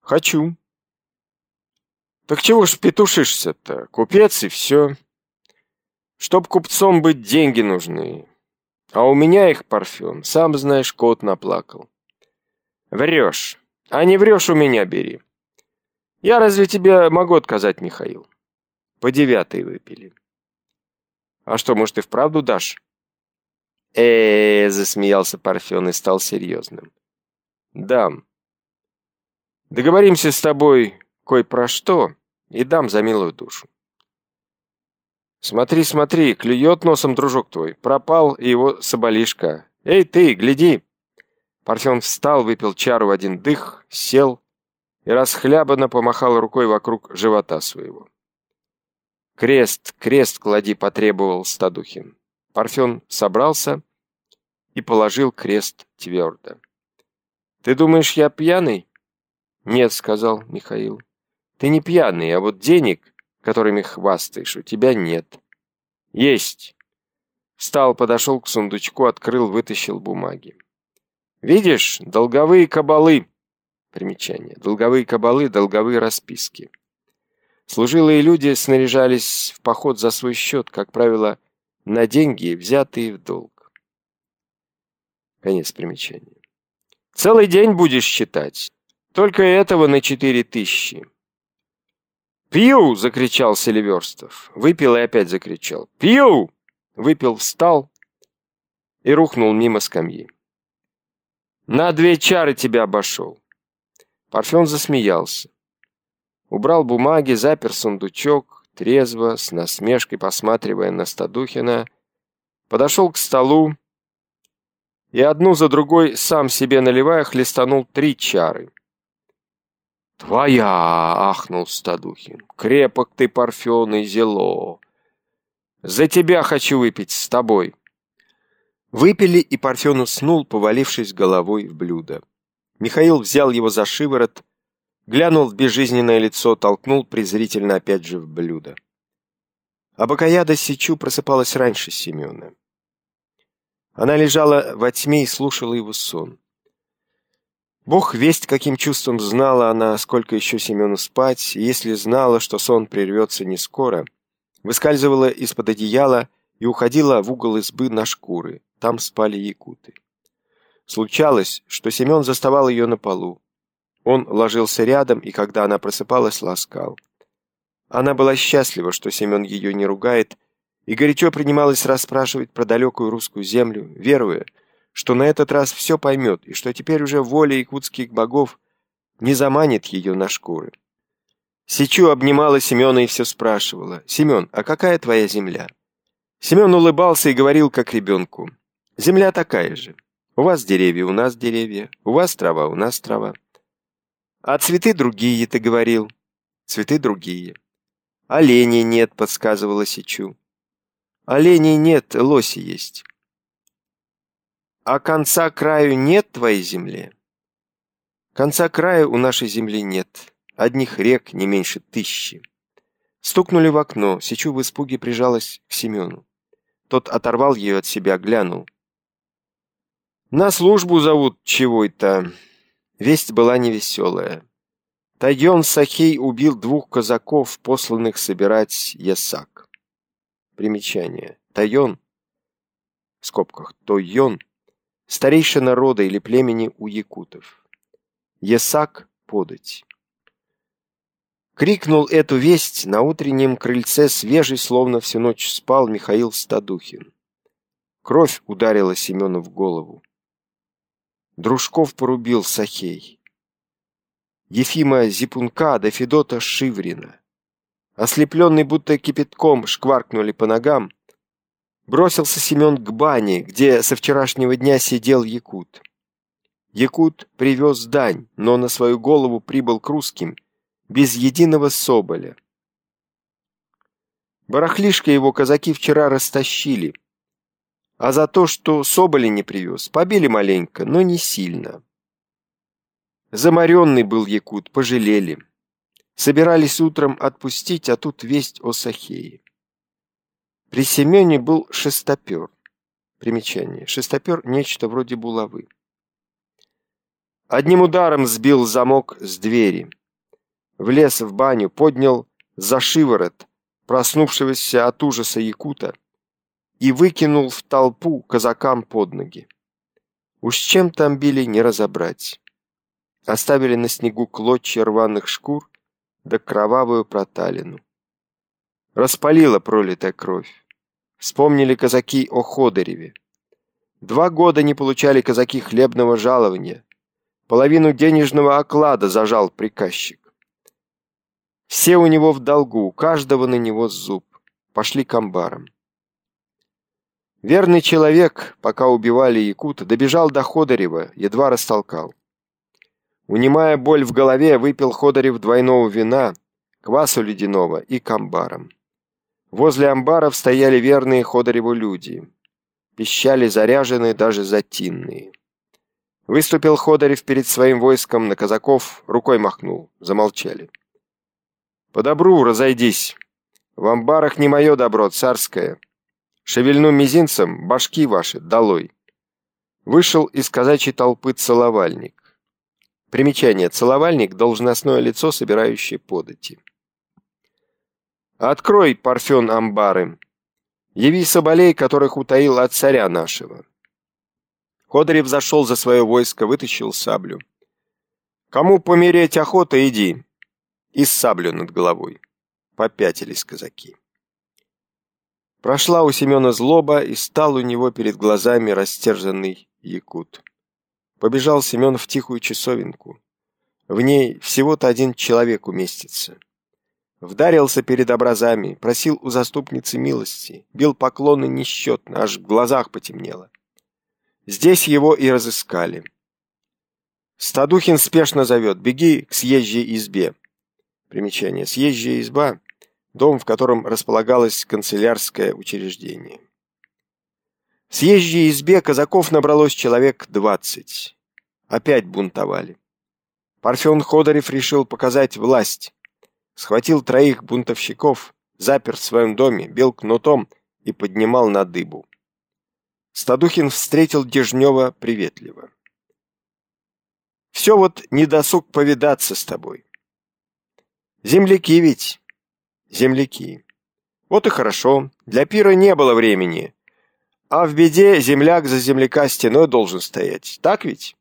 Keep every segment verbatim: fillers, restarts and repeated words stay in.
Хочу. Так чего ж петушишься-то? Купец и все. Чтоб купцом быть, деньги нужны. А у меня их, Парфен, сам знаешь, кот наплакал. Врешь. А не врешь, у меня бери. Я разве тебе могу отказать, Михаил? По девятой выпили. А что, может, и вправду дашь? э засмеялся Парфен и стал серьезным. Дам. Договоримся с тобой кое про что и дам за милую душу. Смотри, смотри, клюет носом дружок твой. Пропал и его соболишка. Эй, ты, гляди. Парфен встал, выпил чару в один дых, сел и расхлябанно помахал рукой вокруг живота своего. «Крест, крест клади», — потребовал Стадухин. Парфен собрался и положил крест твердо. «Ты думаешь, я пьяный?» «Нет», — сказал Михаил. «Ты не пьяный, а вот денег, которыми хвастаешь, у тебя нет». «Есть». Встал, подошел к сундучку, открыл, вытащил бумаги. «Видишь, долговые кабалы». Примечание. Долговые кабалы, долговые расписки. Служилые люди снаряжались в поход за свой счет, как правило, на деньги, взятые в долг. Конец примечания. «Целый день будешь считать. Только этого на четыре тысячи». «Пью!» — закричал Селиверстов. Выпил и опять закричал. «Пью!» Выпил, встал и рухнул мимо скамьи. «На две чары тебя обошел». Парфен засмеялся. Убрал бумаги, запер сундучок, трезво, с насмешкой посматривая на Стадухина, подошел к столу и одну за другой, сам себе наливая, хлестанул три чары. «Твоя!» — ахнул Стадухин. «Крепок ты, Парфен, и зело! За тебя хочу выпить с тобой!» Выпили, и Парфен уснул, повалившись головой в блюдо. Михаил взял его за шиворот, глянул в безжизненное лицо, толкнул презрительно опять же в блюдо. А Бакаяда Сичу просыпалась раньше Семена. Она лежала во тьме и слушала его сон. Бог весть, каким чувством знала она, сколько еще Семену спать, и если знала, что сон прервется не скоро, выскальзывала из-под одеяла и уходила в угол избы на шкуры. Там спали якуты. Случалось, что Семен заставал ее на полу. Он ложился рядом, и когда она просыпалась, ласкал. Она была счастлива, что Семен ее не ругает, и горячо принималась расспрашивать про далекую русскую землю, веруя, что на этот раз все поймет, и что теперь уже воля якутских богов не заманит ее на шкуры. Сичу обнимала Семена и все спрашивала: «Семен, а какая твоя земля?» Семен улыбался и говорил, как ребенку: «Земля такая же. У вас деревья, у нас деревья, у вас трава, у нас трава». «А цветы другие, ты говорил». «Цветы другие». «Оленей нет», — подсказывала Сичу. «Оленей нет, лоси есть». «А конца краю нет твоей земле?» «Конца краю у нашей земли нет. Одних рек не меньше тысячи». Стукнули в окно. Сичу в испуге прижалась к Семену. Тот оторвал ее от себя, глянул. «На службу зовут чего-то». Весть была невеселая. Тайон Сахей убил двух казаков, посланных собирать ясак. Примечание. Тайон, в скобках, Тойон, старейшина рода или племени у якутов. Ясак — подать. Крикнул эту весть на утреннем крыльце свежий, словно всю ночь спал, Михаил Стадухин. Кровь ударила Семену в голову. Дружков порубил Сахей. Ефима Зипунка до Федота Шиврина. Ослепленный будто кипятком шкваркнули по ногам. Бросился Семен к бане, где со вчерашнего дня сидел якут. Якут привез дань, но на свою голову прибыл к русским без единого соболя. Барахлишко его казаки вчера растащили, а за то, что соболя не привез, побили маленько, но не сильно. Заморенный был якут, пожалели. Собирались утром отпустить, а тут весть о Сахее. При Семене был шестопер. Примечание. Шестопер — нечто вроде булавы. Одним ударом сбил замок с двери. влез в баню, поднял за шиворот проснувшегося от ужаса якута и выкинул в толпу казакам под ноги. Уж чем там били, не разобрать. Оставили на снегу клочья рваных шкур да кровавую проталину. Распалила пролитая кровь. Вспомнили казаки о Ходыреве. Два года не получали казаки хлебного жалования. Половину денежного оклада зажал приказчик. Все у него в долгу, у каждого на него зуб. Пошли к амбарам. Верный человек, пока убивали якута, добежал до Ходырева, едва растолкал. Унимая боль в голове, выпил Ходырев двойного вина, квасу ледяного и к амбарам. Возле амбаров стояли верные Ходыреву люди. Пищали заряженные, даже затинные. Выступил Ходырев перед своим войском, на казаков рукой махнул. Замолчали. «По добру разойдись. В амбарах не мое добро, царское. Шевельну мизинцем, башки ваши долой». Вышел из казачьей толпы целовальник. Примечание: целовальник — должностное лицо, собирающее подати. «Открой, Парфен, амбары. Яви соболей, которых утаил от царя нашего». Ходырев зашел за свое войско, вытащил саблю. «Кому помереть охота, иди». И саблю над головой. Попятились казаки. Прошла у Семена злоба, и стал у него перед глазами растерзанный якут. Побежал Семен в тихую часовенку. В ней всего-то один человек уместится. Вдарился перед образами, просил у заступницы милости, бил поклоны несчетно, аж в глазах потемнело. Здесь его и разыскали. Стадухин спешно зовет: «Беги к съезжей избе». Примечание: съезжая изба — дом, в котором располагалось канцелярское учреждение. В съезжей избе казаков набралось человек двадцать. Опять бунтовали. Парфен Ходырев решил показать власть. Схватил троих бунтовщиков, запер в своем доме, бил кнутом и поднимал на дыбу. Стадухин встретил Дежнева приветливо. «Все вот недосуг повидаться с тобой». «Земляки ведь». «Земляки. Вот и хорошо. Для пира не было времени. А в беде земляк за земляка стеной должен стоять. Так ведь?»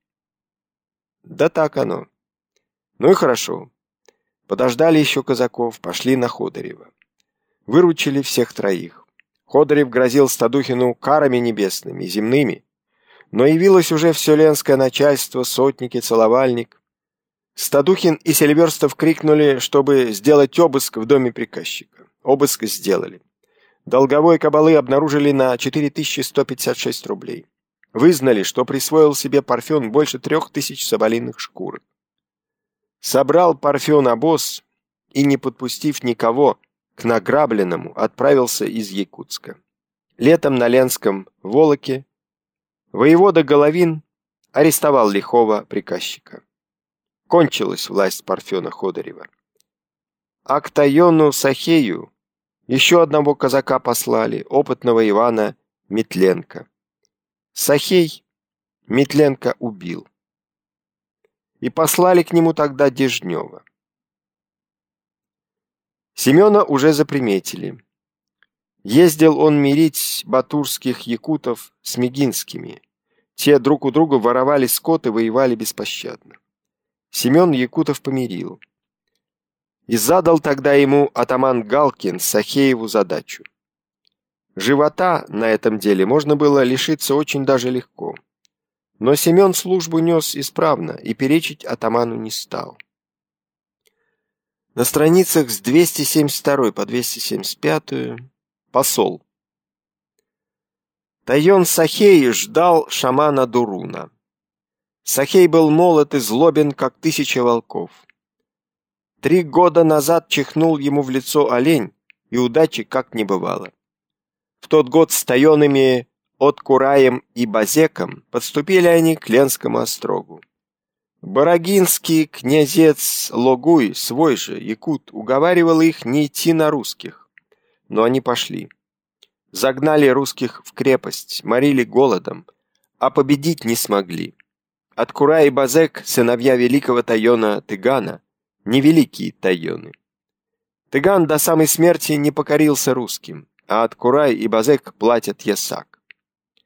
«Да так оно». «Ну и хорошо». Подождали еще казаков, пошли на Ходырева. Выручили всех троих. Ходырев грозил Стадухину карами небесными, земными. Но явилось уже все ленское начальство, сотники, целовальник. Стадухин и Селиверстов крикнули, чтобы сделать обыск в доме приказчика. Обыск сделали. Долговой кабалы обнаружили на четыре тысячи сто пятьдесят шесть рублей. Вызнали, что присвоил себе Парфен больше трех тысяч соболиных шкур. Собрал Парфен обоз и, не подпустив никого к награбленному, отправился из Якутска. Летом на Ленском Волоке воевода Головин арестовал лихого приказчика. Кончилась власть Парфена Ходырева. А к Тайону Сахею еще одного казака послали, опытного Ивана Метленко. Сахей Метленко убил. И послали к нему тогда Дежнева. Семена уже заприметили. Ездил он мирить батурских якутов с мегинскими. Те друг у друга воровали скот и воевали беспощадно. Семен якутов помирил. И задал тогда ему атаман Галкин Сахееву задачу. Живота на этом деле можно было лишиться очень даже легко. Но Семен службу нес исправно и перечить атаману не стал. На страницах с двести семьдесят второй по двести семьдесят пятую посол. Тайон Сахей ждал шамана Дуруна. Сахей был молод и злобен, как тысяча волков. Три года назад чихнул ему в лицо олень, и удачи как не бывало. В тот год с Тайонами Откураем и Базеком подступили они к Ленскому острогу. Барагинский князец Логуй, свой же, якут, уговаривал их не идти на русских. Но они пошли. Загнали русских в крепость, морили голодом, а победить не смогли. Откурай и Базек, сыновья великого Тайона Тыгана, невеликие тайоны. Тыган до самой смерти не покорился русским, а от Курай и Базек платят ясак.